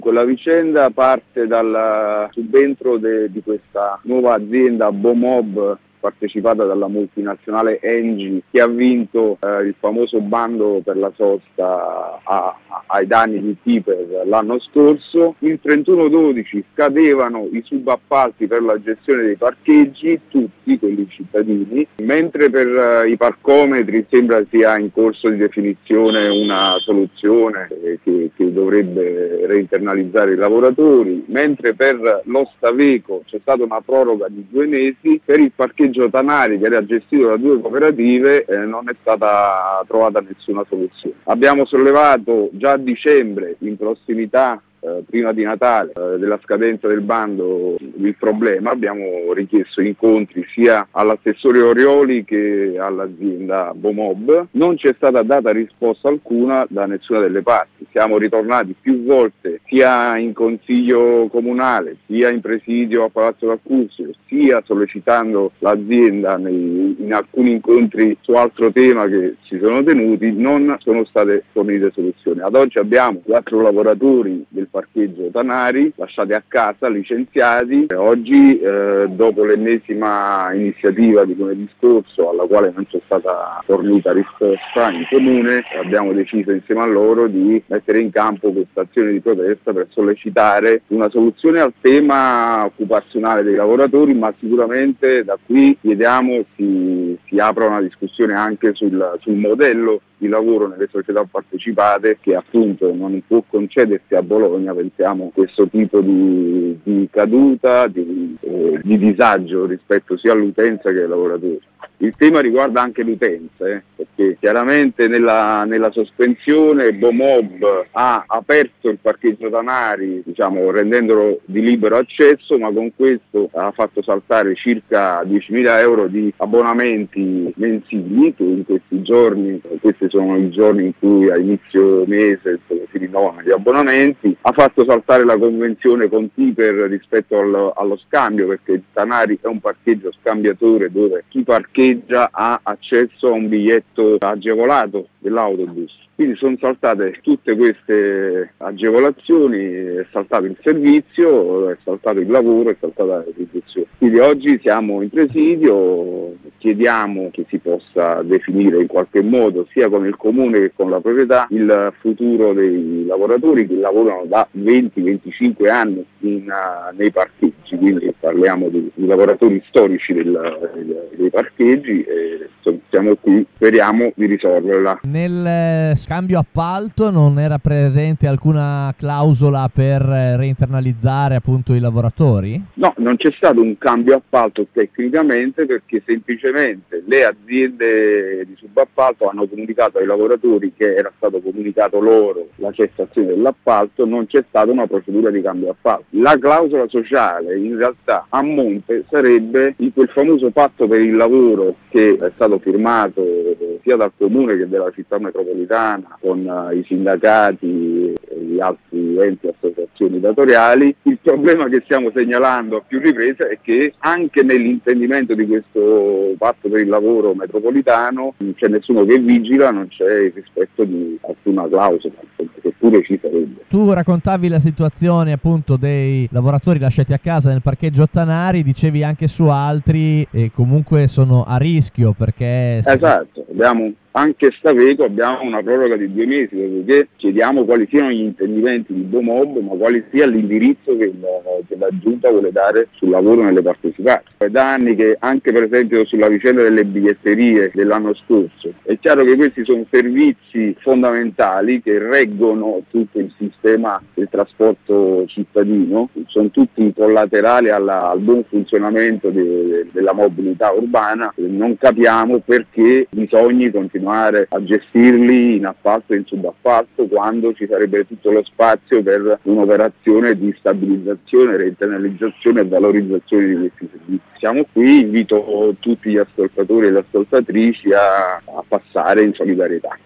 La vicenda parte dal subentro di questa nuova azienda Bomob, partecipata dalla multinazionale Engie, che ha vinto il famoso bando per la sosta ai danni di Tiper l'anno scorso. Il 31/12 scadevano i subappalti per la gestione dei parcheggi, tutti quelli cittadini, mentre per i parcometri sembra sia in corso di definizione una soluzione che dovrebbe reinternalizzare i lavoratori, mentre per lo Staveco c'è stata una proroga di 2 mesi. Per il parcheggio Tanari, che era gestito da 2 cooperative, non è stata trovata nessuna soluzione. Abbiamo sollevato già a dicembre, in prossimità prima di Natale, della scadenza del bando, il problema. Abbiamo richiesto incontri sia all'assessore Orioli che all'azienda Bomob. Non ci è stata data risposta alcuna da nessuna delle parti. Siamo ritornati più volte sia in consiglio comunale, sia in presidio a Palazzo d'Accursio, sia sollecitando l'azienda in alcuni incontri su altro tema che si sono tenuti. Non sono state fornite soluzioni. Ad oggi abbiamo 4 lavoratori del parcheggio Tanari lasciati a casa, licenziati. Oggi, dopo l'ennesima iniziativa di lunedì scorso, alla quale non c'è stata fornita risposta in comune, abbiamo deciso insieme a loro di mettere in campo questa azione di protesta per sollecitare una soluzione al tema occupazionale dei lavoratori, ma sicuramente da qui chiediamo si apra una discussione anche sul modello di lavoro nelle società partecipate, che appunto non può concedersi a Bologna. Pensiamo questo tipo di caduta, di disagio rispetto sia all'utenza che ai lavoratori. Il tema riguarda anche l'utenza, perché chiaramente nella sospensione Bomob ha aperto il parcheggio Tanari, rendendolo di libero accesso, ma con questo ha fatto saltare circa 10.000 euro di abbonamenti mensili, che in questi giorni, questi sono i giorni in cui a inizio mese si rinnovano gli abbonamenti. Ha fatto saltare la convenzione con Tiper rispetto allo scambio, perché il Tanari è un parcheggio scambiatore dove chi parcheggia ha accesso a un biglietto agevolato dell'autobus. Quindi sono saltate tutte queste agevolazioni, è saltato il servizio, è saltato il lavoro, è saltata la retribuzione. Quindi oggi siamo in presidio, chiediamo che si possa definire in qualche modo, sia con il comune che con la proprietà, il futuro dei lavoratori che lavorano da 20-25 anni nei parcheggi. Quindi parliamo di lavoratori storici dei parcheggi e siamo qui, speriamo di risolverla. Nel scambio appalto non era presente alcuna clausola per reinternalizzare appunto i lavoratori? No, non c'è stato un cambio appalto tecnicamente, perché semplicemente le aziende di subappalto hanno comunicato ai lavoratori che era stato comunicato loro la cessazione dell'appalto, non c'è stata una procedura di cambio appalto. La clausola sociale in realtà a monte sarebbe in quel famoso patto per il lavoro che è stato firmato sia dal comune che dalla città metropolitana con i sindacati e gli altri enti e associazioni datoriali. Il problema che stiamo segnalando a più riprese è che anche nell'intendimento di questo patto per il lavoro metropolitano non c'è nessuno che vigila, non c'è il rispetto di alcuna clausola, che pure ci sarebbe. Tu raccontavi la situazione appunto dei lavoratori lasciati a casa nel parcheggio Tanari, dicevi anche su altri e comunque sono a rischio perché... Esatto, abbiamo anche Staveco, abbiamo una proroga di 2 mesi, perché chiediamo quali siano gli intendimenti di Bomob, ma quali sia l'indirizzo che la Giunta vuole dare sul lavoro nelle partecipate. È da anni che anche per esempio sulla vicenda delle biglietterie dell'anno scorso, è chiaro che questi sono servizi fondamentali che reggono tutto il sistema del trasporto cittadino, sono tutti collaterali al buon funzionamento della mobilità urbana. Non capiamo perché bisogni continuare a gestirli in appalto e in subappalto quando ci sarebbe tutto lo spazio per un'operazione di stabilizzazione, reinternalizzazione e valorizzazione di questi servizi. Siamo qui, invito tutti gli ascoltatori e le ascoltatrici a passare in solidarietà.